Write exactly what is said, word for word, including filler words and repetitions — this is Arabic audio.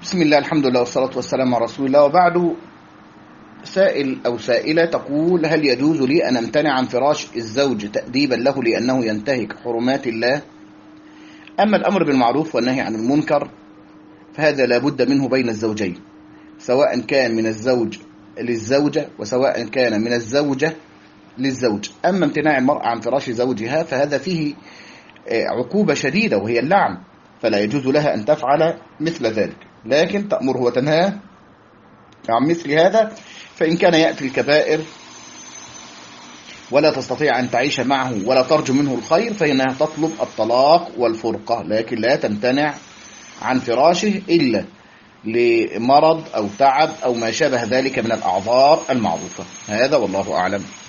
بسم الله، الحمد لله، والصلاة والسلام على رسول الله، وبعد. سائل أو سائلة تقول: هل يجوز لي أن أمتنع عن فراش الزوج تأديبا له لأنه ينتهك حرمات الله؟ أما الأمر بالمعروف والنهي عن المنكر فهذا لا بد منه بين الزوجين، سواء كان من الزوج للزوجة وسواء كان من الزوجة للزوج. أما امتناع المرأة عن فراش زوجها فهذا فيه عقوبة شديدة وهي اللعن، فلا يجوز لها أن تفعل مثل ذلك، لكن تأمره وتنهاه عن مثل هذا. فإن كان يأتي الكبائر ولا تستطيع أن تعيش معه ولا ترجو منه الخير فإنها تطلب الطلاق والفرقة، لكن لا تمتنع عن فراشه إلا لمرض أو تعب أو ما شابه ذلك من الأعذار المعروفة. هذا والله أعلم.